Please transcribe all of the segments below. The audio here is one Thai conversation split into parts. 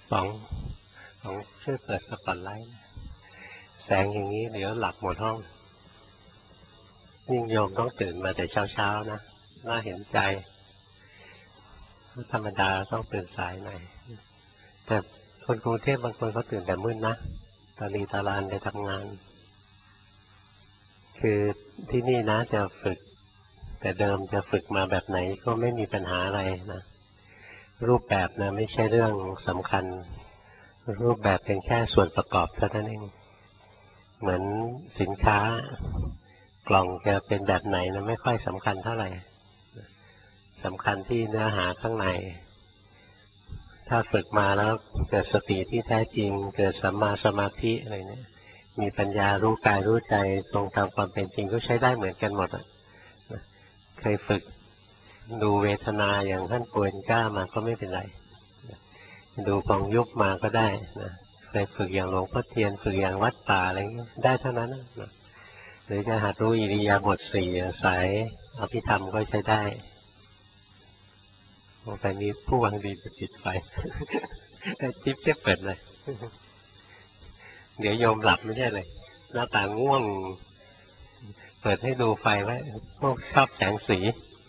สองช่วยเปิดสปอตไลท์แสงอย่างนี้เดี๋ยวหลับหมดห้องยิ่งโยมต้องตื่นมาแต่เช้านะน่าเห็นใจธรรมดาต้องตื่นสายหน่อยแต่คนกรุงเทพบางคนเขาตื่นแต่มืดนะตาลีตาลานไปทำงานคือที่นี่นะจะฝึกแต่เดิมจะฝึกมาแบบไหนก็ไม่มีปัญหาอะไรนะรูปแบบนะไม่ใช่เรื่องสำคัญรูปแบบเป็นแค่ส่วนประกอบเท่านั้นเองเหมือนสินค้ากล่องจะเป็นแบบไหนนะไม่ค่อยสำคัญเท่าไหร่สำคัญที่เนื้อหาข้างในถ้าฝึกมาแล้วเกิดสติที่แท้จริงเกิดสัมมาสมาธิอะไรเนี่ยมีปัญญารู้กายรู้ใจตรงตามความเป็นจริงก็ใช้ได้เหมือนกันหมดเคยฝึกดูเวทนาอย่างท่านโกเอนก้ามาก็ไม่เป็นไรดูกองยุบมาก็ได้นะเคยฝึกอย่างหลวงพ่อเทียนฝึกอย่างวัดป่าอะไรเงี้ยได้เท่านั้นนะหรือจะหัดรู้อิริยาบถสี่สายอภิธรรมก็ใช้ได้แต่นี้ผู้วังดีจะปิดไฟจิ๊บจะเปิดเลยเดี๋ยวโยมหลับไม่ใช่เลยหน้าตาง่วงเปิดให้ดูไฟไว้พวกชอบแสงสี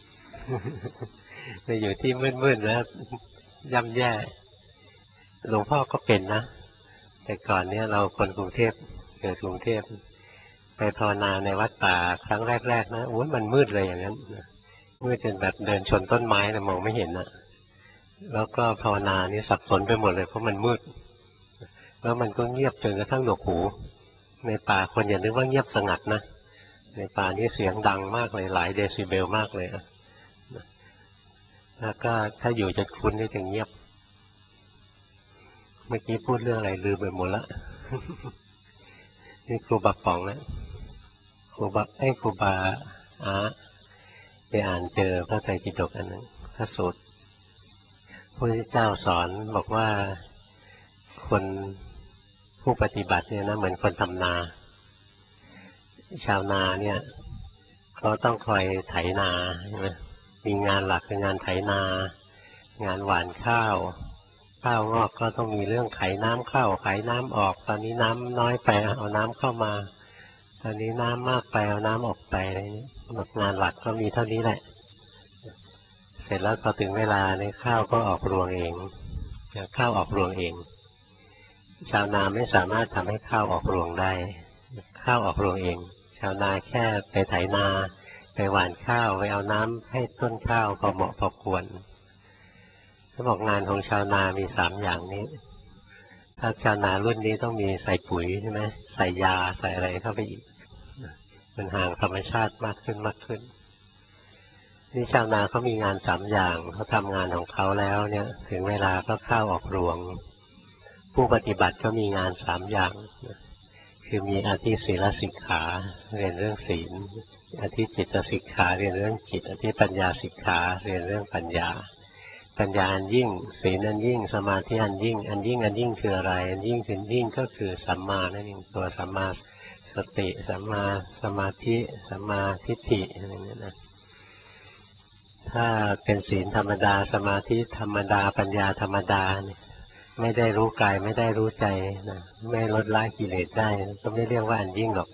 ไปอยู่ที่มืดๆแล้วย่ำแย่หลวงพ่อก็เป็นนะแต่ก่อนเนี้ยเราคนกรุงเทพเกิดกรุงเทพไปภาวนาในวัดป่าครั้งแรกๆนะโอ้ยมันมืดเลยอย่างนั้นมืดจนแบบเดินชนต้นไม้เลยมองไม่เห็นนะแล้วก็ภาวนานี่สับสนไปหมดเลยเพราะมันมืดแล้วมันก็เงียบจนกระทั่งหนวกหูในป่าคนอย่านึกว่าเงียบสงัดนะในป่านี่เสียงดังมากเลยหลายเดซิเบลมากเลยแล้วก็ถ้าอยู่จะคุ้นได้ถึงเงียบเมื่อกี้พูดเรื่องอะไรลืมไปหมดละนี่ครูบาป๋องนะครูบาไปอ่านเจอพระไตรปิฎกอันนึงพระสูตรพระพุทธเจ้าสอนบอกว่าคนผู้ปฏิบัติเนี่ยนะเหมือนคนทำนาชาวนาเนี่ยเขาต้องคอยไถนาใช่ไหมมีงานหลักคืองานไถนางานหว่านข้าวงอกก็ต้องมีเรื่องไขน้ำเข้าไขน้ำออกตอนนี้น้ำน้อยไปเอาน้ำเข้ามาตอนนี้น้ำมากไปเอาน้ำออกไปอะไรนี้งานหลักก็มีเท่านี้แหละเสร็จแล้วพอถึงเวลาในข้าวก็ออกรวงเองข้าวออกรวงเองชาวนาไม่สามารถทำให้ข้าวออกรวงได้ข้าวออกรวงเองชาวนาแค่ไปไถนาไปหว่านข้าวไปเอาน้ำให้ต้นข้าวพอเหมาะพอควรเขาบอกงานของชาวนามี3อย่างนี้ถ้าชาวนารุ่นนี้ต้องมีใส่ปุ๋ยใช่ไหมใส่ยาใส่อะไรเข้าไปอีกมันห่างธรรมชาติมากขึ้นนี่ชาวนาเขามีงาน3อย่างเขาทำงานของเขาแล้วเนี่ยถึงเวลาก็ข้าวออกรวงผู้ปฏิบัติก็มีงาน3อย่างคือมีอธิศีลสิกขาเรียนเรื่องศีลอธิจิตสิกขาเรียนเรื่องจิตอธิปัญญาสิกขาเรียนเรื่องปัญญาอันยิ่งศีลอันยิ่งสมาธิอันยิ่งคืออะไรอันยิ่งคือยิ่งก็คือสัมมานั่นเองตัวสัมมาสติสัมมาสมาธิสัมมาทิฏฐิอะไรอย่างเงี้ยนะถ้าเป็นศีลธรรมดาสมาธิธรรมดาปัญญาธรรมดาเนี่ยไม่ได้รู้กายไม่ได้รู้ใจนะไม่ลดละกิเลสได้ก็ไม่เรียกว่าอันยิ่งหรอก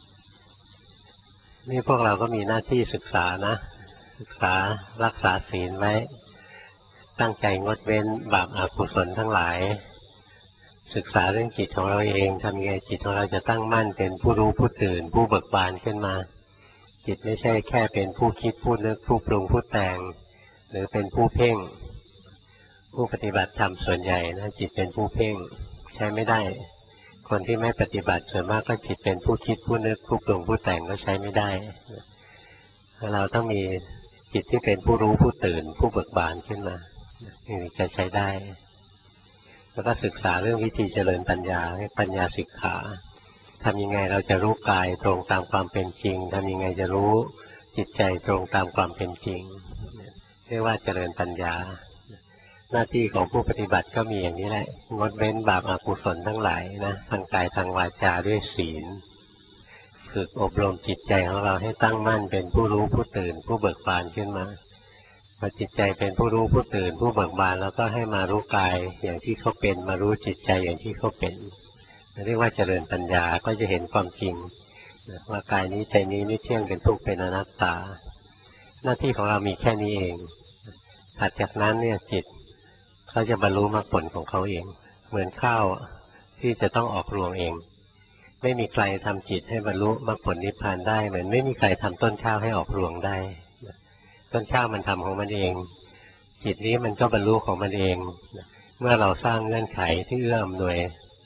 นี่พวกเราก็มีหน้าที่ศึกษานะศึกษารักษาศีลไว้ตั้งใจงดเว้นบาปอกุศลทั้งหลายศึกษาเรื่องจิตของเราเองทำยังไงจิตของเราจะตั้งมั่นเป็นผู้รู้ผู้ตื่นผู้เบิกบานขึ้นมาจิตไม่ใช่แค่เป็นผู้คิดผู้นึกผู้ปรุงผู้แต่งหรือเป็นผู้เพ่งผู้ปฏิบัติธรรมส่วนใหญ่นะจิตเป็นผู้เพ่งใช้ไม่ได้คนที่ไม่ปฏิบัติส่วนมากก็จิตเป็นผู้คิดผู้นึกผู้ปรุงผู้แต่งก็ใช้ไม่ได้เราต้องมีจิตที่เป็นผู้รู้ผู้ตื่นผู้เบิกบานขึ้นมาถึงจะใช้ได้แล้วก็ศึกษาเรื่องวิธีเจริญปัญญาปัญญาสิกขาทำยังไงเราจะรู้กายตรงตามความเป็นจริงทำยังไงจะรู้จิตใจตรงตามความเป็นจริงเรียกว่าเจริญปัญญาหน้าที่ของผู้ปฏิบัติก็มีอย่างนี้แหละงดเว้นบาปอกุศลทั้งหลายนะทางกายทางวาจาด้วยศีลฝึกอบรมจิตใจของเราให้ตั้งมั่นเป็นผู้รู้ผู้ตื่นผู้เบิกบานขึ้นมาพอจิตใจเป็นผู้รู้ผู้ตื่นผู้เบิกบานแล้วก็ให้มารู้กายอย่างที่เขาเป็นมารู้จิตใจอย่างที่เขาเป็นเรียกว่าเจริญปัญญาก็จะเห็นความจริงว่ากายนี้ใจนี้ไม่เที่ยงเป็นทุกข์เป็นอนัตตาหน้าที่ของเรามีแค่นี้เองถัดจากนั้นเนี่ยจิตเขาจะบรรลุมรรคผลของเขาเองเหมือนข้าวที่จะต้องออกรวงเองไม่มีใครทำจิตให้บรรลุมรรคผลนิพพานได้เหมือนไม่มีใครทำต้นข้าวให้ออกรวงได้ต้นข้าวมันทำของมันเองจิตนี้มันก็บรรลุของมันเองเมื่อเราสร้างเงื่อนไขที่เอื้ออำนวย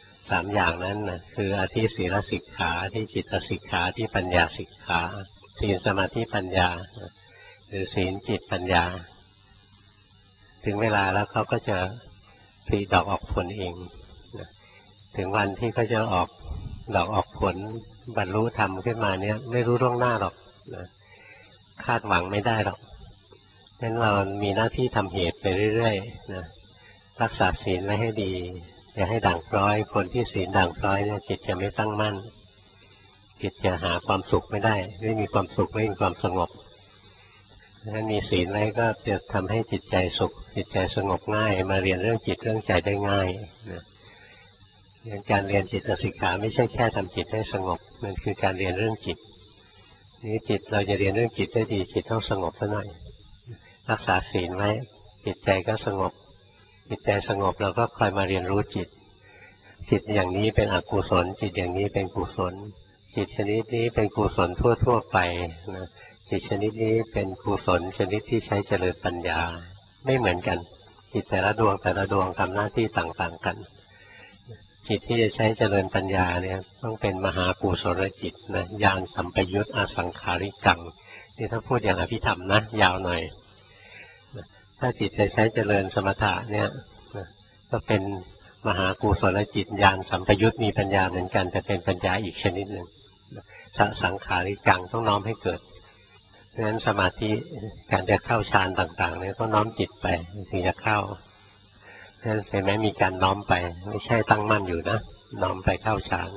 3อย่างนั้นนะคืออธิศีลสิกขาที่จิตสิกขาที่ปัญญาสิกขาศีลสมาธิปัญญาหรือศีลจิตปัญญาถึงเวลาแล้วเขาก็จะผลิดอกออกผลเองถึงวันที่เขาจะออกดอกออกผลบรรลุธรรมขึ้นมาเนี่ยไม่รู้ล่วงหน้าหรอกคาดหวังไม่ได้หรอกงั้นเรามีหน้าที่ทำเหตุไปเรื่อยๆนะรักษาศีลไว้ให้ดีอย่าให้ด่างพร้อยคนที่ศีลด่างพร้อยเนี่ยจิตจะไม่ตั้งมั่นจิตจะหาความสุขไม่ได้ไม่มีความสุขไม่มีความสงบถ้ามีศีลไว้ก็จะทำให้จิตใจสุขจิตใจสงบง่ายมาเรียนเรื่องจิตเรื่องใจได้ง่ายนะการเรียนจิตสิกขาไม่ใช่แค่ทำจิตให้สงบมันคือการเรียนเรื่องจิตนี้จิตเราจะเรียนเรื่องจิตได้ดีจิตต้องสงบซะหน่อยรักษาศีลไว้จิตใจก็สงบจิตใจสงบเราก็คอยมาเรียนรู้จิตจิตอย่างนี้เป็นอกุศลจิตอย่างนี้เป็นกุศลจิตชนิดนี้เป็นกุศลทั่วๆไปนะจิตชนิดนี้เป็นกุศลชนิดที่ใช้เจริญปัญญาไม่เหมือนกันจิตแต่ละดวงทำหน้าที่ต่างๆกันจิตที่จะใช้เจริญปัญญาเนี่ยต้องเป็นมหากุศลจิตนะญาณสัมปยุตอสังขาริกังนี่ถ้าพูดอย่างอภิธรรมนะยาวหน่อยถ้าจิตจะใช้เจริญสมถะเนี่ยก็เป็นมหากุศลจิตญาณสัมปยุตมีปัญญาเหมือนกันแต่เป็นปัญญาอีกชนิดหนึ่งสังขาริกังต้องน้อมให้เกิดเพราะฉะนั้นสมาธิการจะเข้าฌานต่างๆเนี่ยต้องน้อมจิตไปถึงจะเข้านั่นเห็นไหมมีการน้อมไปไม่ใช่ตั้งมั่นอยู่นะน้อมไปเข้าฌาน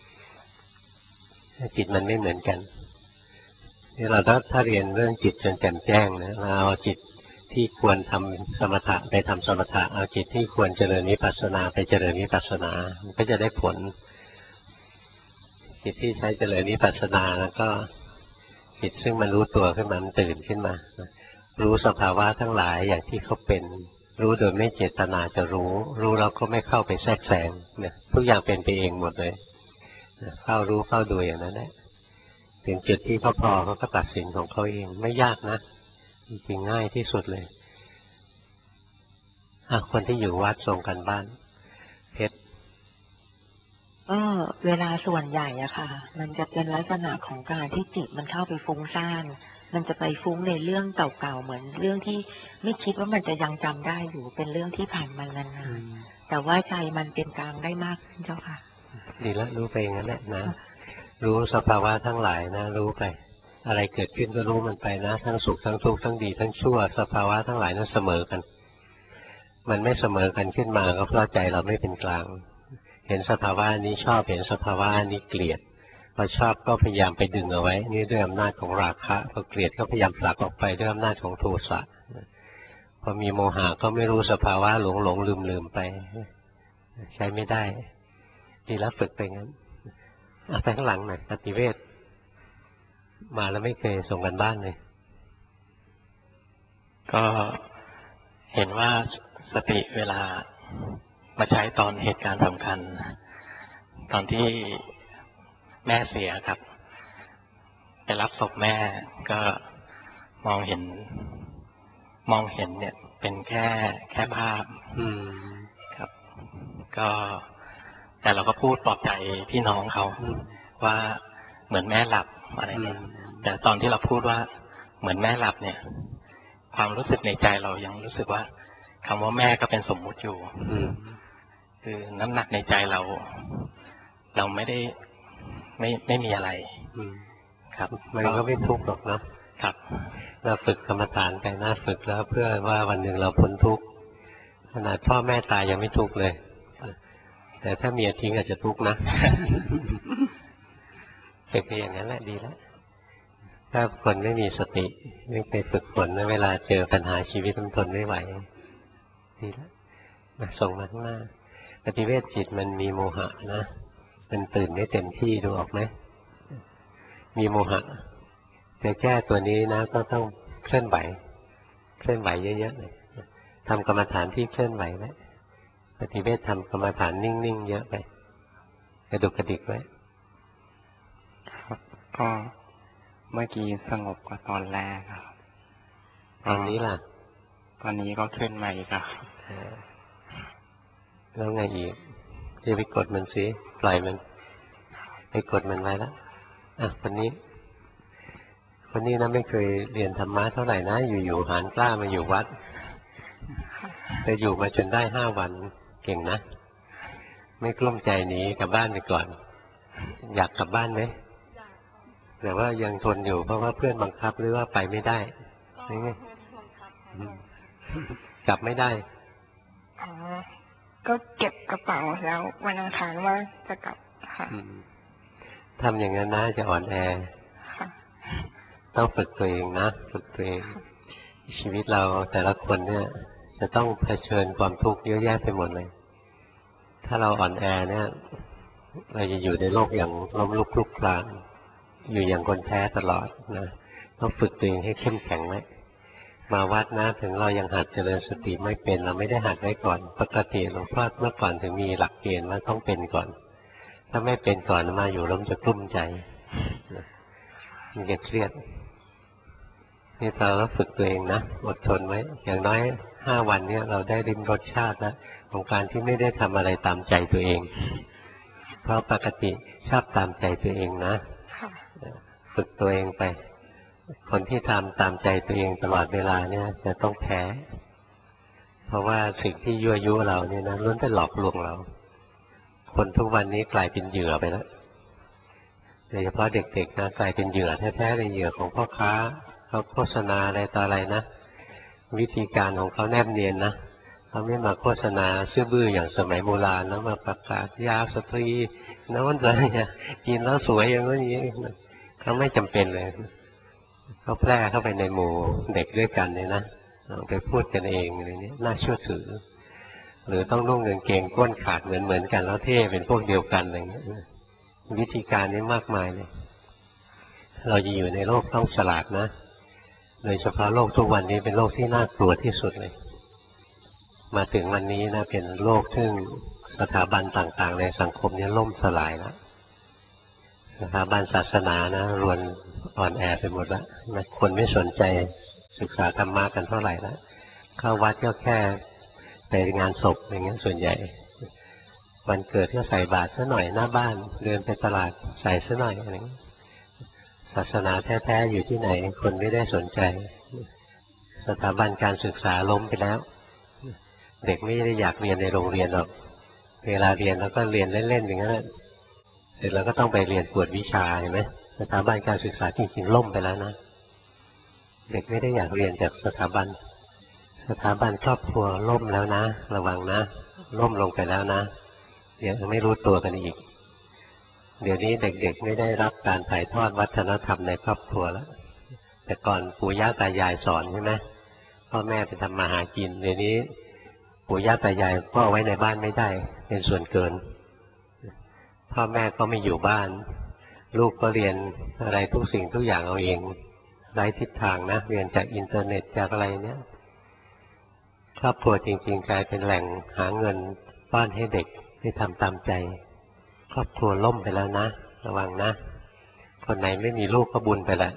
จิตมันไม่เหมือนกันนี่เราถ้าเรียนเรื่องจิตจนแจ่มแจ้งนะเราเอาจิตที่ควรทำสมถะไปทำสมถะเอาจิตที่ควรเจริญวิปัสสนาไปเจริญวิปัสสนามันก็จะได้ผลจิตที่ใช้เจริญวิปัสสนาแล้วก็จิตซึ่งมันรู้ตัวขึ้นมามันตื่นขึ้นมารู้สภาวะทั้งหลายอย่างที่เขาเป็นรู้โดยไม่เจตนาจะรู้เราก็ไม่เข้าไปแทรกแซงเนี่ยทุกอย่างเป็นไปเองหมดเลยเข้ารู้เข้าดูอย่างนั้นแหละถึงจุดที่เขาพอเขาก็ตัดสินของเขาเองไม่ยากนะจริงๆง่ายที่สุดเลยคนที่อยู่วัดส่งกันบ้านเพชรเวลาส่วนใหญ่อะค่ะมันจะเป็นลักษณะของการที่จิตมันเข้าไปฟุ้งซ่านมันจะไปฟุ้งในเรื่องเก่าๆเหมือนเรื่องที่ไม่คิดว่ามันจะยังจำได้อยู่เป็นเรื่องที่ผ่านมานานๆแต่ว่าใจมันเป็นกลางได้มากขึ้นเจ้าค่ะดีแล้วรู้ไปอย่างนั้นแหละนะรู้สภาวะทั้งหลายนะรู้ไปอะไรเกิดขึ้นก็รู้มันไปนะทั้งสุขทั้งทุกข์ทั้งดีทั้งชั่วสภาวะทั้งหลายนั้นเสมอกันมันไม่เสมอกันขึ้นมาก็เพราะใจเราไม่เป็นกลางเห็นสภาวะนี้ชอบเห็นสภาวะนี้เกลียดพอชอบก็พยายามไปดึงเอาไว้นี่ด้วยอำนาจของราคะพอเกลียดก็พยายามผลักออกไปด้วยอำนาจของโทสะพอมีโมหะก็ไม่รู้สภาวะหลงลืมไปใช้ไม่ได้ดีแล้วฝึกไปงั้นไปข้างหลังหน่อยปฏิเวทมาแล้วไม่เคยส่งกันบ้านเลยก็เห็นว่าสติเวลามาใช้ตอนเหตุการณ์สำคัญตอนที่แม่เสียครับไปรับศพแม่ก็มองเห็นเนี่ยเป็นแค่ภาพครับก็แต่เราก็พูดปลอบใจพี่น้องเขาว่าเหมือนแม่หลับอะไรเนี่ยแต่ตอนที่เราพูดว่าเหมือนแม่หลับเนี่ยความรู้สึกในใจเรายังรู้สึกว่าคำว่าแม่ก็เป็นสมมุติอยู่คือน้ำหนักในใจเราไม่ได้ไม่มีอะไรครับมันก็ไม่ทุกข์หรอกนะครับเราฝึกกรรมฐานไปนะฝึกแล้วเพื่อว่าวันหนึ่งเราพ้นทุกข์ขนาดพ่อแม่ตายยังไม่ทุกข์เลยแต่ถ้าเมียทิ้งอาจจะทุกข์นะฝึกไปอย่างนั้นแหละดีแล้วถ้าคนไม่มีสติไม่เคยฝึกฝนเวลาเจอปัญหาชีวิตมันทนไม่ไหวนี่แหละมาส่งมาข้างหน้าปฏิเวทจิตมันมีโมหะนะมันตื่นไม่เต็มที่ดูออกไหมมีโมหะจะแก้ตัวนี้นะก็ต้องเคลื่อนไหวเยอะๆเลยทำกรรมฐานที่เคลื่อนไหวไว้ปฏิเวททำกรรมฐานนิ่งๆเยอะไปกระดุกกระดิกไว้ครับก็เมื่อกี้สงบกว่าตอนแรกครับตอนนี้ล่ะตอนนี้ก็ขึ้นมาอีกครับแล้วไงอีกจะไปกดมันสิปล่อยมันไปกดมันไว้แล้วคนนี้นะไม่เคยเรียนธรรมะเท่าไหร่นะอยู่ๆหานกล้ามาอยู่วัดแต่อยู่มาจนได้5 วันเก่งนะไม่กลุ้มใจหนีกลับบ้านไปก่อนอยากกลับบ้านไหมแต่ว่ายังทนอยู่เพราะว่าเพื่อนบังคับหรือว่าไปไม่ได้นี่ไงกลับไม่ได้ก็เก็บกระเป๋าแล้ววันอังคารว่าจะกลับค่ะทำอย่างนั้นนะจะอ่อนแอต้องฝึกตัวเองนะฝึกตัวเองชีวิตเราแต่ละคนเนี่ยจะต้องเผชิญความทุกข์เยอะแยะไปหมดเลยถ้าเราอ่อนแอเนี่ยเราจะอยู่ในโลกอย่างล้มลุกคลุกคลานอยู่อย่างคนแพ้ตลอดนะต้องฝึกตัวเองให้เข้มแข็งไว้มาวัดนะถึงเรายังหัดเจริญสติไม่เป็นเราไม่ได้หัดไว้ก่อนปกติหลวงพ่อเมื่อก่อนถึงมีหลักเกณฑ์ว่าต้องเป็นก่อนถ้าไม่เป็นก่อนมาอยู่แล้วมันจะกลุ้มใจมันจะเครียดนี่เราต้องฝึกตัวเองนะอดทนไว้อย่างน้อย5 วันนี้เราได้ลิ้มรสชาติแล้วของการที่ไม่ได้ทำอะไรตามใจตัวเองเพราะปกติชอบตามใจตัวเองนะฝึกตัวเองไปคนที่ทำตามใจตัวเองตลอดเวลาเนี่ยจะต้องแพ้เพราะว่าสิ่งที่ยั่วยุเราเนี่ยนะล้วนแต่หลอกลวงเราคนทุกวันนี้กลายเป็นเหยื่อไปแล้วโดยเฉพาะเด็กๆนะกลายเป็นเหยื่อแท้ๆเลยเหยื่อของพ่อค้าเขาโฆษณาอะไรต่ออะไรนะวิธีการของเขาแนบเนียนนะเขาไม่มาโฆษณาซื่อบื้ออย่างสมัยโบราณแล้วมาประกาศยาสตรีโน้นอะไรเนี่ยกินแล้วสวยอย่างนี้เขาไม่จำเป็นเลยเขาแพร่เข้าไปในหมู่เด็กด้วยกันเนี่ยนะไปพูดกันเองอะไรนี้น่าเชื่อถือหรือต้องนุ่งกางเกงก้นขาดเหมือนกันแล้วเท่เป็นพวกเดียวกันอะไรเงี้ยวิธีการนี้มากมายเลยเราจะอยู่ในโลกต้องฉลาดนะโดยเฉพาะโลกทุกวันนี้เป็นโลกที่น่ากลัวที่สุดเลยมาถึงวันนี้นะเป็นโลกซึ่งสถาบันต่างๆในสังคมนี้ล่มสลายแล้วสถาบันศาสนานะรวนอ่อนแอไปหมดแล้วคนไม่สนใจศึกษาธรรมะกันเท่าไหร่แล้วเข้าวัดก็แค่ไปงานศพอย่างเงี้ยส่วนใหญ่วันเกิดก็ใส่บาตรซะหน่อยหน้าบ้านเดินไปตลาดใส่ซะหน่อยอะไรศาสนาแท้ๆอยู่ที่ไหนคนไม่ได้สนใจสถาบันการศึกษาล้มไปแล้วเด็กไม่ได้อยากเรียนในโรงเรียนหรอกเวลาเรียนแล้วก็เรียนเล่นๆอย่างนั้นเสร็จแล้วก็ต้องไปเรียนกวดวิชาเห็นไหมสถาบันการศึกษาจริงๆล่มไปแล้วนะเด็กไม่ได้อยากเรียนจากสถาบันครอบครัวล่มแล้วนะระวังนะล่มลงไปแล้วนะยังไม่รู้ตัวกันอีกเดี๋ยวนี้เด็กๆไม่ได้รับการถ่ายทอดวัฒนธรรมในครอบครัวแล้วแต่ก่อนปู่ย่าตายายสอนใช่ไหมพ่อแม่ไปทำมาหากินเดี๋ยวนี้ปู่ย่าตายายก็เอาไว้ในบ้านไม่ได้เป็นส่วนเกินพ่อแม่ก็ไม่อยู่บ้านลูกก็เรียนอะไรทุกสิ่งทุกอย่างเอาเองไร้ทิศทางนะเรียนจากอินเทอร์เน็ตจากอะไรเนี้ยครอบครัวจริงๆกลายเป็นแหล่งหาเงินป้อนให้เด็กให้ทำตามใจครอบครัวล่มไปแล้วนะระวังนะคนไหนไม่มีลูกก็บุญไปแล้ว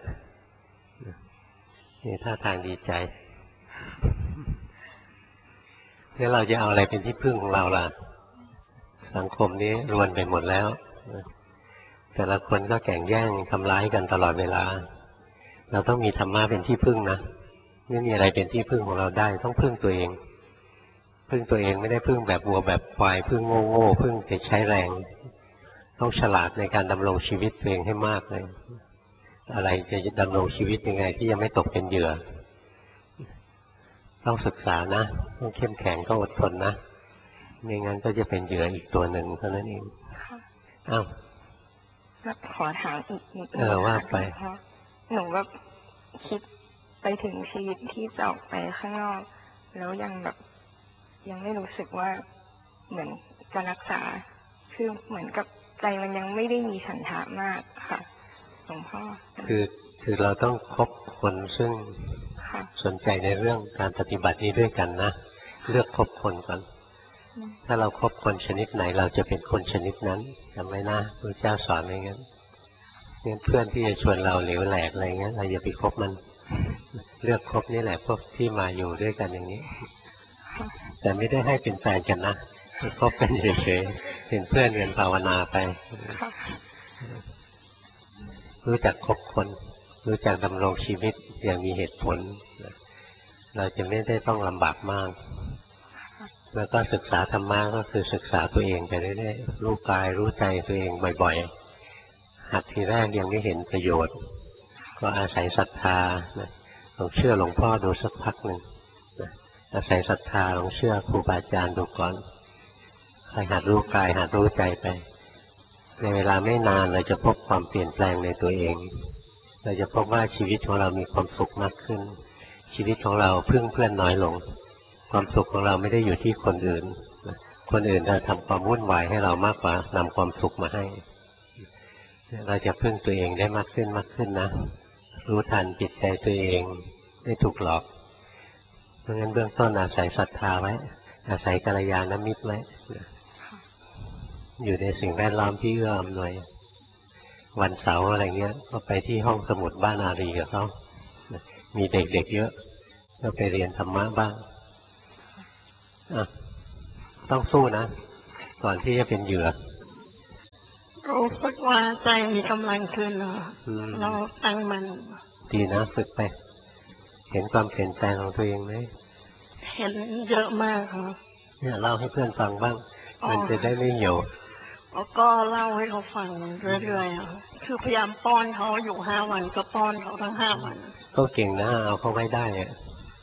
นี่ท่าทางดีใจแล้วเราจะเอาอะไรเป็นที่พึ่งของเราล่ะสังคมนี้รวนไปหมดแล้วแต่ละคนก็แข่งแย่งทำร้ายกันตลอดเวลาเราต้องมีธรรมะเป็นที่พึ่งนะไม่มีอะไรเป็นที่พึ่งของเราได้ต้องพึ่งตัวเองไม่ได้พึ่งแบบวัวแบบควายพึ่งโง่พึ่งแต่ใช้แรงต้องฉลาดในการดำรงชีวิตตัวเองให้มากเลยอะไรจะดำรงชีวิตยังไงที่ยังไม่ตกเป็นเหยื่อต้องศึกษานะต้องเข้มแข็งต้องอดทนนะไม่งั้นก็จะเป็นเหยื่ออีกตัวหนึ่งเท่านั้นเองอ้าวขอถามอีกนิดนึงว่าไปหนูแบบคิดไปถึงชีวิตที่จะออกไปข้างนอกแล้วยังไม่รู้สึกว่าเหมือนจะรักษาคือเหมือนกับใจมันยังไม่ได้มีฉันทะมากค่ะหลวงพ่อคือเราต้องคบคนซึ่งสนใจในเรื่องการปฏิบัตินี้ด้วยกันนะเลือกคบคนก่อนถ้าเราคบคนชนิดไหนเราจะเป็นคนชนิดนั้นจำไว้นะพระเจ้าสอนไว้งั้นเพื่อนที่จะชวนเราเหลวแหลกอะไรเงี้ยเราอย่าไปคบมันเลือกคบนี่แหละพวกที่มาอยู่ด้วยกันอย่างนี้แต่ไม่ได้ให้เป็นแฟนกันนะคบกันเฉยๆเป็นเพื่อนเรียนภาวนาไปรู้จักคบคนรู้จักดำรงชีวิตอย่างมีเหตุผลเราจะไม่ได้ต้องลำบากมากแล้วก็ศึกษาธรรมะก็คือศึกษาตัวเองไปเรื่อยๆรู้กายรู้ใจตัวเองบ่อยๆหัดทีแรกยังไม่เห็นประโยชน์ก็อาศัยศรัทธาลองเชื่อหลวงพ่อดูสักพักหนึ่งอาศัยศรัทธาลองเชื่อครูบาอาจารย์ดูก่อนค่อยหัดรู้กายหัดรู้ใจไปในเวลาไม่นานเราจะพบความเปลี่ยนแปลงในตัวเองเราจะพบว่าชีวิตของเรามีความสุขมากขึ้นชีวิตของเราพึ่งเพื่อนน้อยลงความสุขของเราไม่ได้อยู่ที่คนอื่นคนอื่นจะทำความวุ่นวายให้เรามากกว่านำความสุขมาให้เราจะพึ่งตัวเองได้มากขึ้นนะรู้ทันจิตใจตัวเองไม่ถูกหลอกเพราะงั้นเบื้องต้นอาศัยศรัทธาไว้อาศัยกัลยาณมิตรไว้อยู่ในสิ่งแวดล้อมที่เอื้ออำนวยวันเสาร์อะไรเงี้ยก็ไปที่ห้องสมุดบ้านอารีกับเขามีเด็กๆเยอะก็ไปเรียนธรรมะบ้างต้องสู้นะก่อนที่จะเป็นเหยื่อรู้สึกว่าใจมีกำลังขึ้นเราตั้งมันดีนะฝึกไปเห็นความเปลี่ยนแปลงของตัวเองไหมเห็นเยอะมากค่ะเนี่ยเล่าให้เพื่อนฟังบ้างมันจะได้ไม่เหี่ยวแล้วก็เล่าให้เขาฟังเรื่อยๆคือพยายามป้อนเขาอยู่5 วันก็ป้อนเขาทั้ง5 วันก็เก่งนะเอาเขาไว้ได้อะ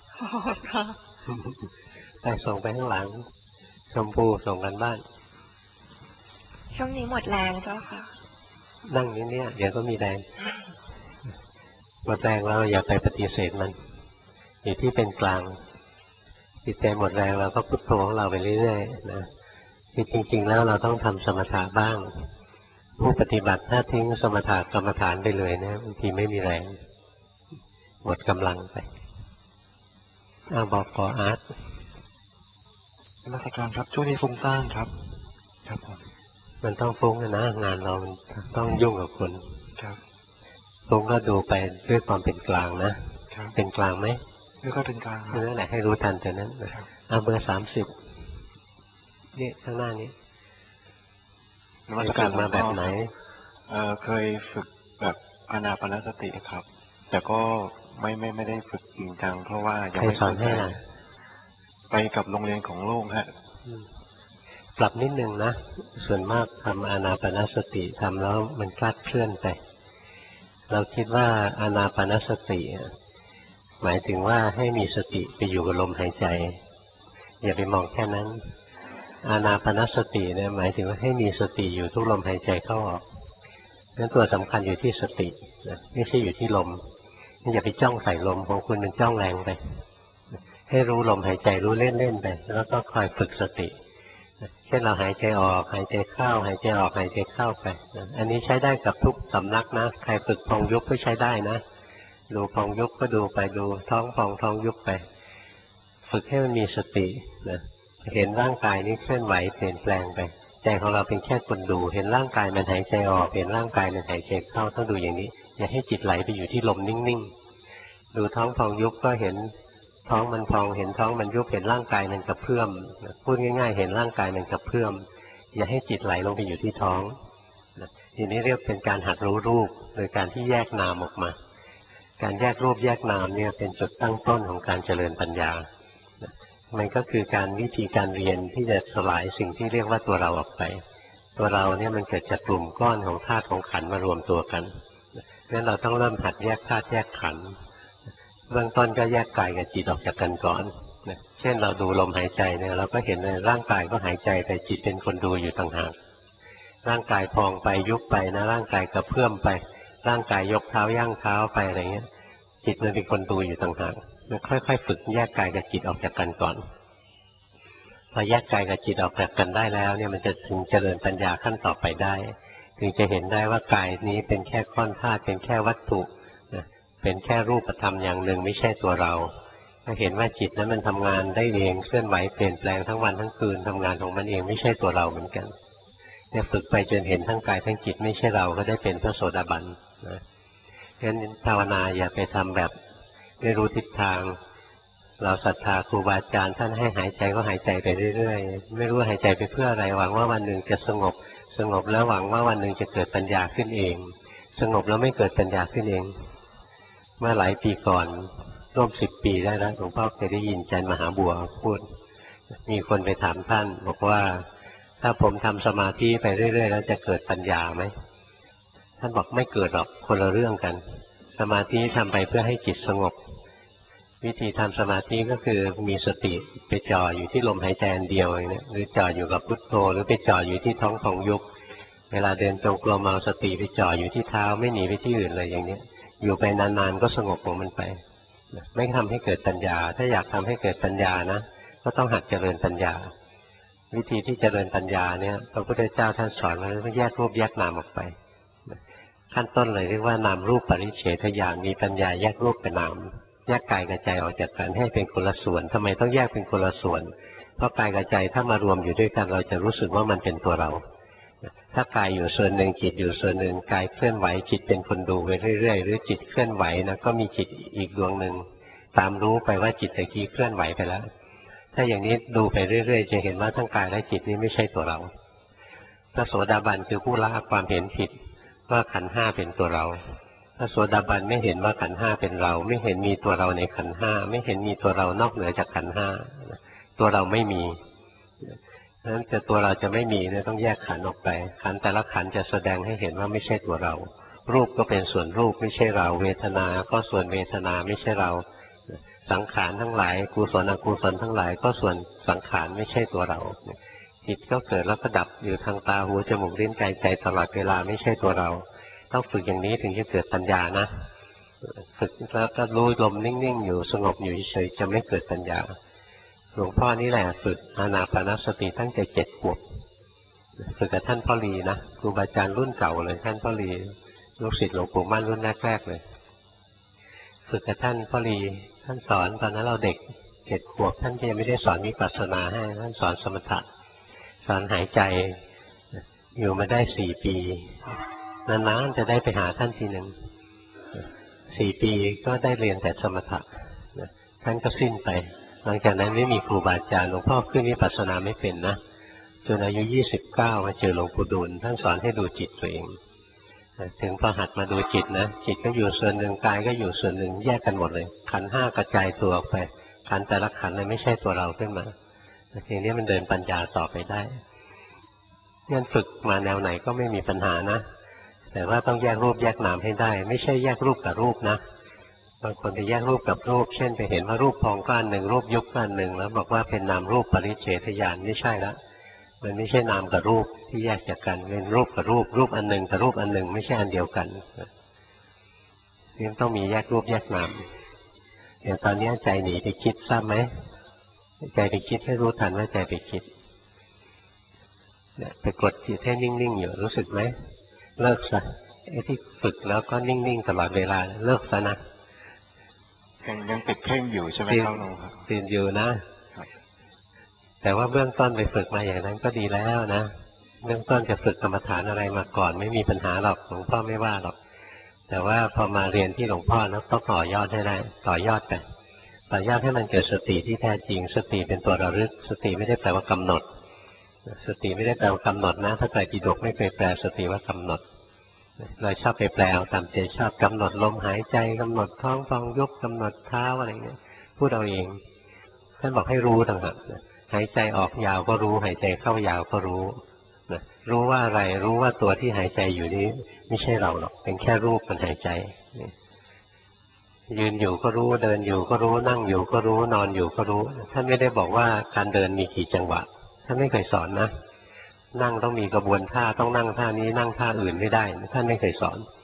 ไปส่งไปข้างหลังชมพูส่งกันบ้านช่วงนี้หมดแรงเจ้าค่ะนั่งนี้เนี่ยเดี๋ยวก็มีแรงหมดแรงเราอย่าไปปฏิเสธมันอยู่ที่เป็นกลางจิตใจหมดแรงเราก็พุทโธของเราไปเรื่อยๆนะจริงๆแล้วเราต้องทำสมถะบ้างผู้ปฏิบัติถ้าทิ้งสมถะกรรมฐานไปเลยนะบางทีไม่มีแรงหมดกำลังไปบอกขออาร์ตมาตรการครับช่วงนี้ฟุ้งซ่านครับครับผมมันต้องฟุ้งนะงานเราต้องยุ่งกับคนครับฟุ้งก็ดูไปด้วยความเป็นกลางนะเป็นกลางไหมไม่ค่อยเป็นกลางนั่นแหละให้รู้ทันแต่นั้นเบอร์30นี่ข้างหน้านี้มาตรการมาแบบไหนเคยฝึกแบบอานาปานสติครับแต่ก็ไม่ได้ฝึกจริงจังเพราะว่ายังไม่สอนให้ไปกับโรงเรียนของโลกฮะปรับนิดนึงนะส่วนมากทำอานาปานสติทำแล้วมันคลาดเคลื่อนไปเราคิดว่าอานาปานสติหมายถึงว่าให้มีสติไปอยู่กับลมหายใจอย่าไปมองแค่นั้นอานาปานสติเนี่ยหมายถึงว่าให้มีสติอยู่ทุกลมหายใจเข้าออกนั้นตัวสำคัญอยู่ที่สตินะไม่ใช่อยู่ที่ลมอย่าไปจ้องใส่ลมของคุณมันจ้องแรงไปให้รู้ลมหายใจรู้เล่นๆไปแล้วก็คอยฝึกสติเช่นเราหายใจออกหายใจเข้าหายใจออกหายใจเข้าไปอันนี้ใช้ได้กับทุกสำนักนะใครฝึกพองยุบก็ใช้ได้นะดูพองยุบก็ดูไปดูท้องพองท้องยุบไปฝึกให้มันมีสตินะเห็นร่างกายนี้เคลื่อนไหวเปลี่ยนแปลงไปใจของเราเป็นแค่คนดูเห็นร่างกายมันหายใจออกเห็นร่างกายมันหายใจเข้าต้องดูอย่างนี้อย่าให้จิตไหลไปอยู่ที่ลมนิ่งๆดูท้องพองยุบก็เห็นท้องมันพองเห็นท้องมันยุบเห็นร่างกายมันกระเพื่อมพูดง่ายๆเห็นร่างกายมันกระเพื่อมอย่าให้จิตไหลลงไปอยู่ที่ท้องทีนี้เรียกเป็นการหัดรู้รูปโดยการที่แยกนามออกมาการแยกรูปแยกนามเนี่ยเป็นจุดตั้งต้นของการเจริญปัญญามันก็คือการวิธีการเรียนที่จะสลายสิ่งที่เรียกว่าตัวเราออกไปตัวเราเนี่ยมันเกิดจากกลุ่มก้อนของธาตุของขันธ์มารวมตัวกันงั้นเราต้องเริ่มหัดแยกธาตุแยกขันธ์เบื้องต้นก็แยกกายกับจิตออกจากกันก่อนเช่นเราดูลมหายใจเนี่ยเราก็เห็นในร่างกายก็หายใจแต่จิตเป็นคนดูอยู่ต่างหากร่างกายพองไปยุบไปนะร่างกายกระเพื่อมไปร่างกายยกเท้าย่างเท้าไปอะไรเงี้ยจิตมันเป็นคนดูอยู่ต่างหากมันค่อยๆฝึกแยกกายกับจิตออกจากกันก่อนพอแยกกายกับจิตออกจากกันได้แล้วเนี่ยมันจะถึงเจริญปัญญาขั้นต่อไปได้ถึงจะเห็นได้ว่ากายนี้เป็นแค่ก้อนธาตุเป็นแค่วัตถุเป็นแค่รูปธรรมอย่างหนึ่งไม่ใช่ตัวเราถ้าเห็นว่าจิตนั้นมันทำงานได้เองเคลื่อนไหวเปลี่ยนแปลงทั้งวันทั้งคืนทำงานของมันเองไม่ใช่ตัวเราเหมือนกันเนี่ยฝึกไปจนเห็นทั้งกายทั้งจิตไม่ใช่เราก็ได้เป็นพระโสดาบันนะงั้นภาวนาอย่าไปทำแบบไม่รู้ทิศทางเราศรัทธาครูบาอาจารย์ท่านให้หายใจก็หายใจไปเรื่อยๆไม่รู้หายใจไปเพื่ออะไรหวังว่าวันหนึ่งจะสงบแล้วหวังว่าวันหนึ่งจะเกิดปัญญาขึ้นเองสงบแล้วไม่เกิดปัญญาขึ้นเองเมื่อหลายปีก่อนร่วม10 ปีได้แล้วหลวงพ่อเคยได้ยินอาจารย์มหาบัวพูดมีคนไปถามท่านบอกว่าถ้าผมทำสมาธิไปเรื่อยๆแล้วจะเกิดปัญญาไหมท่านบอกไม่เกิดหรอกคนละเรื่องกันสมาธิทำไปเพื่อให้จิตสงบวิธีทำสมาธิก็คือมีสติไปจ่ออยู่ที่ลมหายใจอันเดียวอย่างนี้หรือจ่ออยู่กับพุทโธหรือไปจ่ออยู่ที่ท้องของยุบเวลาเดินจงกรมเอาสติไปจ่ออยู่ที่เท้าไม่หนีไปที่อื่นเลยอย่างนี้อยู่ไปนานๆก็สงบของมันไปไม่ทำให้เกิดปัญญาถ้าอยากทำให้เกิดปัญญานะก็ต้องหัดเจริญปัญญาวิธีที่เจริญปัญญาเนี่ยพระพุทธเจ้าท่านสอนไว้ว่าแยกรูปแยกนามออกไปขั้นต้นเลยเรียกว่านามรูปปริเฉทญาณมีปัญญาแยกรูปเป็นนามแยกกายกับใจออกจากกันให้เป็นคนละส่วนทำไมต้องแยกเป็นคนละส่วนเพราะกายกับใจถ้ามารวมอยู่ด้วยกันเราจะรู้สึกว่ามันเป็นตัวเราถ้ากายอยู่ส่วนหนึ่งจิตอยู่ส่วนหนึ่งกายเคลื่อนไหวจิตเป็นคนดูไปเรื่อยๆหรือจิตเคลื่อนไหวนะก็มีจิตอีกดวงหนึ่งตามรู้ไปว่าจิตตะกี้เคลื่อนไหวไปแล้วถ้าอย่างนี้ดูไปเรื่อยๆจะเห็นว่าทั้งกายและจิตนี้ไม่ใช่ตัวเราพระโสดาบันคือผู้ละความเห็นผิดว่าขันธ์ห้าเป็นตัวเราพระโสดาบันไม่เห็นว่าขันธ์ห้าเป็นเราไม่เห็นมีตัวเราในขันธ์ห้าไม่เห็นมีตัวเรานอกเหนือจากขันธ์ห้าตัวเราไม่มีเพราะฉะนั้นแต่ตัวเราจะไม่มีเนี่ยต้องแยกขันธ์ออกไปขันธ์แต่ละขันธ์จะแสดงให้เห็นว่าไม่ใช่ตัวเรารูปก็เป็นส่วนรูปไม่ใช่เราเวทนาก็ส่วนเวทนาไม่ใช่เราสังขารทั้งหลายกุศลอกุศลทั้งหลายก็ส่วนสังขารไม่ใช่ตัวเราจิตก็เกิดแล้วก็ดับอยู่ทางตาหูจมูกลิ้นกายใจตลอดเวลาไม่ใช่ตัวเราต้องฝึกอย่างนี้ถึงจะเกิดปัญญานะฝึกแล้วก็รู้ลมนิ่งๆอยู่สงบอยู่เฉยๆจะไม่เกิดปัญญาหลวงพ่อนี่แหละฝึกอานาปานสติตั้งแต่7 ขวบฝึกกับท่านพ่อลีนะครูบาอาจารย์รุ่นเก่าเลยท่านพ่อลีลูกศิษย์หลวงปู่มั่นรุ่นแรกๆเลยฝึกกับท่านพ่อลีท่านสอนตอนนั้นเราเด็ก7 ขวบท่านยังไม่ได้สอนวิปัสสนาให้ท่านสอนสมถะสอนหายใจอยู่มาได้4 ปีนานๆจะได้ไปหาท่านทีหนึ่ง4 ปีก็ได้เรียนแต่สมถะท่านก็สิ้นไปหลังจากนั้นไม่มีครูบาอาจารย์หลวงพ่อขึ้นวิปัสสนาไม่เป็นนะจนอายุ29มาเจอหลวงปู่ดูลท่านสอนให้ดูจิตตัวเองถึงพอหัดมาดูจิตนะจิตก็อยู่ส่วนหนึ่งกายก็อยู่ส่วนหนึ่งแยกกันหมดเลยขันธ์ห้ากระจายตัวออกไปขันธ์แต่ละขันธ์เลยไม่ใช่ตัวเราขึ้นมาทีนี้มันเดินปัญญาต่อไปได้งั้นฝึกมาแนวไหนก็ไม่มีปัญหานะแต่ว่าต้องแยกรูปแยกนามให้ได้ไม่ใช่แยกรูปกับรูปนะบางคนไปแยกรูปกับรูปเช่นไปเห็นว่ารูปพองก็อันหนึ่งรูปยุบก็อันหนึ่งแล้วบอกว่าเป็นนามรูปปริเฉทญาณไม่ใช่ละมันไม่ใช่นามกับรูปที่แยกจากกันเป็นรูปกับรูปรูปอันหนึ่งกับรูปอันหนึ่งไม่ใช่อันเดียวกันยังต้องมีแยกรูปแยกนามอย่างตอนนี้ใจหนีไปคิดทราบไหมใจไปคิดให้รู้ทันว่าใจไปคิดไปกดจิตให้นิ่งๆอยู่รู้สึกไหมเลิกซะไอ้ที่ฝึกแล้วก็นิ่งๆตลอดเวลาเลิกซะนะยังติดเพ่งอยู่ใช่ไหมครับหลวงพ่อติดอยู่นะแต่ว่าเบื้องต้นไปฝึกมาอย่างนั้นก็ดีแล้วนะเบื้องต้นจะฝึกกรรมฐานอะไรมาก่อนไม่มีปัญหาหรอกหลวงพ่อไม่ว่าหรอกแต่ว่าพอมาเรียนที่หลวงพ่อนะต้องต่อยอดให้ได้ต่อยอดไปต่อยอดให้มันเกิดสติที่แท้จริงสติเป็นตัวระลึกสติไม่ได้แปลว่ากำหนดสติไม่ได้แปลว่ากำหนดนะถ้าไตรปิฎกไม่เคยแปลสติว่ากำหนดเราชอบไปแปลเอาตามใจชอบกำหนดลมหายใจกำหนดท้องฟองยุบกำหนดเท้าอะไรเงี้ยพูดเอาเองท่านบอกให้รู้ต่างหากหายใจออกยาวก็รู้หายใจเข้ายาวก็รู้รู้ว่าอะไรรู้ว่าตัวที่หายใจอยู่นี้ไม่ใช่เราหรอกเป็นแค่รูปมันหายใจยืนอยู่ก็รู้เดินอยู่ก็รู้นั่งอยู่ก็รู้นอนอยู่ก็รู้ท่านไม่ได้บอกว่าการเดินมีกี่จังหวะท่านไม่เคยสอนนะนั่งต้องมีกระบวนท่าต้องนั่งท่านี้นั่งท่าอื่นไม่ได้ท่านไม่เคยสอน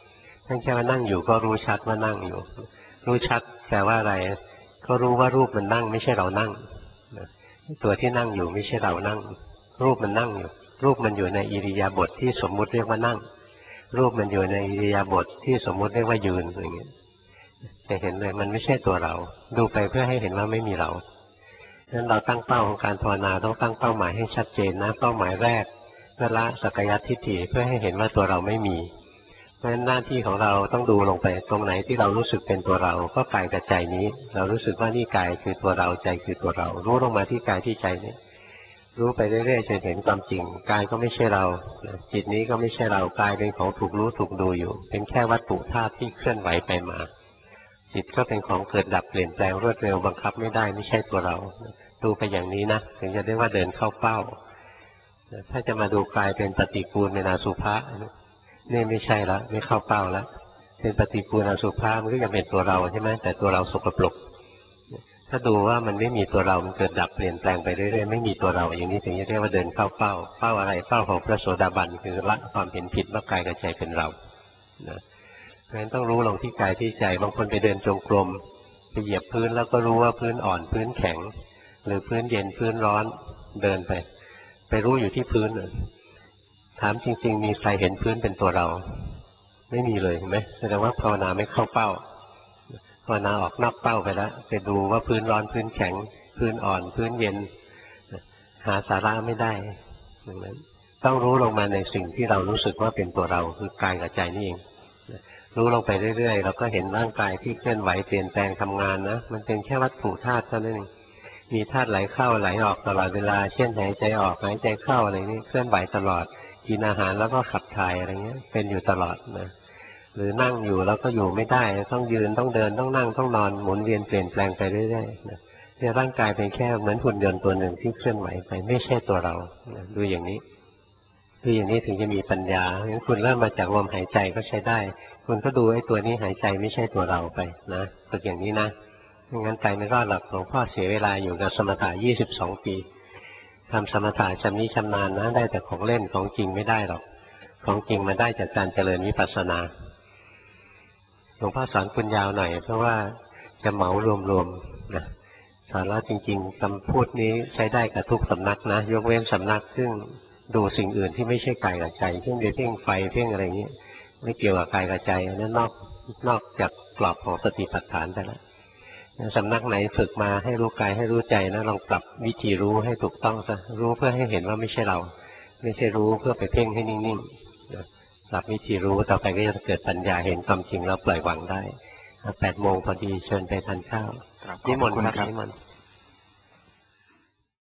ท่านแค่ว่านั่งอยู่ก็รู้ชัดว่านั่งอยู่ รู้ชัดแปลว่าอะไรก็รู้ว่ารูปมันนั่งไม่ใช่เรานั่งตัวที่นั่งอยู่ไม่ใช่เรานั่งรูปมันนั่งอยู่รูปมันอยู่ในอิริยาบถที่สมมุติเรียกว่านั่งรูปมันอยู่ในอิริยาบถที่สมมุติเรียกว่ายืนอย่างเงี้ยจะเห็นเลยมันไม่ใช่ตัวเราดูไปเพื่อให้เห็นว่าไม่มีเราฉะนั้นเราตั้งเป้าของการภาวนาต้องตั้งเป้าหมายให้ชัดเจนนะเป้าหมายแรกเพื่อละสักกายทิฏฐิเพื่อให้เห็นว่าตัวเราไม่มีเพราะฉะนั้นหน้าที่ของเราต้องดูลงไปตรงไหนที่เรารู้สึกเป็นตัวเราก็กายกับใจนี้เรารู้สึกว่านี่กายคือตัวเราใจคือตัวเรารู้ลงมาที่กายที่ใจนี้รู้ไปเรื่อยๆจนเห็นความจริงกายก็ไม่ใช่เราจิตนี้ก็ไม่ใช่เรากายเป็นของถูกรู้ถูกดูอยู่เป็นแค่วัตถุธาตุที่เคลื่อนไหวไปมาจิตก็เป็นของเกิดดับเปลี่ยนแปลงรวดเร็วบังคับไม่ได้ไม่ใช่ตัวเราดูไปอย่างนี้นะถึงจะได้ว่าเดินเข้าเป้าถ้าจะมาดูกายเป็นปฏิกูลเป็นอสุภะนี่ไม่ใช่แล้วไม่เข้าเป้าแล้วเป็นปฏิกูลอสุภะมันก็ยังเป็นตัวเราใช่ไหมแต่ตัวเราสกปรกถ้าดูว่ามันไม่มีตัวเรามันเกิดดับเปลี่ยนแปลงไปเรื่อยๆไม่มีตัวเราอย่างนี้ถึงจะเรียกว่าเดินเข้าเป้าเป้าอะไรเป้าของพระโสดาบันคือละความเห็นผิดว่ากายกับใจเป็นเรานะเพราะฉะนั้นต้องรู้ลงที่กายที่ใจบางคนไปเดินจงกรมไปเหยียบพื้นแล้วก็รู้ว่าพื้นอ่อนพื้นแข็งหรือพื้นเย็นพื้นร้อนเดินไปรู้อยู่ที่พื้นถามจริงๆมีใครเห็นพื้นเป็นตัวเราไม่มีเลยเห็นไหมแสดงว่าภาวนาไม่เข้าเป้าภาวนาออกนอกเป้าไปแล้วไปดูว่าพื้นร้อนพื้นแข็งพื้นอ่อนพื้นเย็นหาสาระไม่ได้ดังนั้นต้องรู้ลงมาในสิ่งที่เรารู้สึกว่าเป็นตัวเราคือกายกับใจนี่เองรู้ลงไปเรื่อยๆเราก็เห็นร่างกายที่เคลื่อนไหวเปลี่ยนแปลงทำงานนะมันเป็นแค่วัตถุธาตุเท่านั้นเองมีธาตุไหลเข้าไหลออกตลอดเวลาเช่นหายใจออกหายใจเข้าอะไรนี้เคลื่อนไหวตลอดกินอาหารแล้วก็ขับถ่ายอะไรเงี้ยเป็นอยู่ตลอดนะหรือนั่งอยู่แล้วก็อยู่ไม่ได้ต้องยืนต้องเดินต้องนั่งต้องนอนหมุนเวียนเปลี่ยนแปลงไปเรื่อยๆนะเนี่ยร่างกายเป็นแค่เหมือนหุ่นยนต์ตัวหนึ่งที่เคลื่อนไหวไปไม่ใช่ตัวเรานะดูอย่างนี้ดูอย่างนี้ถึงจะมีปัญญางั้นคุณเริ่มมาจากลมหายใจก็ใช้ได้คุณก็ดูไอ้ตัวนี้หายใจไม่ใช่ตัวเราไปนะฝึกอย่างนี้นะไม่งั้นใจไม่รอดหรอกหลวงพ่อเสียเวลาอยู่กับสมถะ22 ปีทำสมถะชำนิชำนาญนะได้แต่ของเล่นของจริงไม่ได้หรอกของจริงมาได้จากการเจริญวิปัสสนาหลวงพ่อสอนคุณยาวหน่อยเพราะว่าจะเหมารวมๆนะสอนแล้วจริงๆคำพูดนี้ใช้ได้กับทุกสำนักนะยกเว้นสำนักซึ่งดูสิ่งอื่นที่ไม่ใช่กายกับใจเช่นเพ่งไฟเพ่งอะไรอย่างนี้ไม่เกี่ยวกับกายกับใจนั้นนอกจากกรอบของสติปัฏฐานไปแล้วสำนักไหนฝึกมาให้รู้กายให้รู้ใจนะลองปรับวิธีรู้ให้ถูกต้องซะรู้เพื่อให้เห็นว่าไม่ใช่เราไม่ใช่รู้เพื่อไปเพ่งให้นิ่งๆปรับวิธีรู้ต่อไปก็จะเกิดปัญญาเห็นความจริงแล้วปล่อยวางได้8 โมงพอดีเชิญไปทานข้าวนิมนต์ครับนิมนต์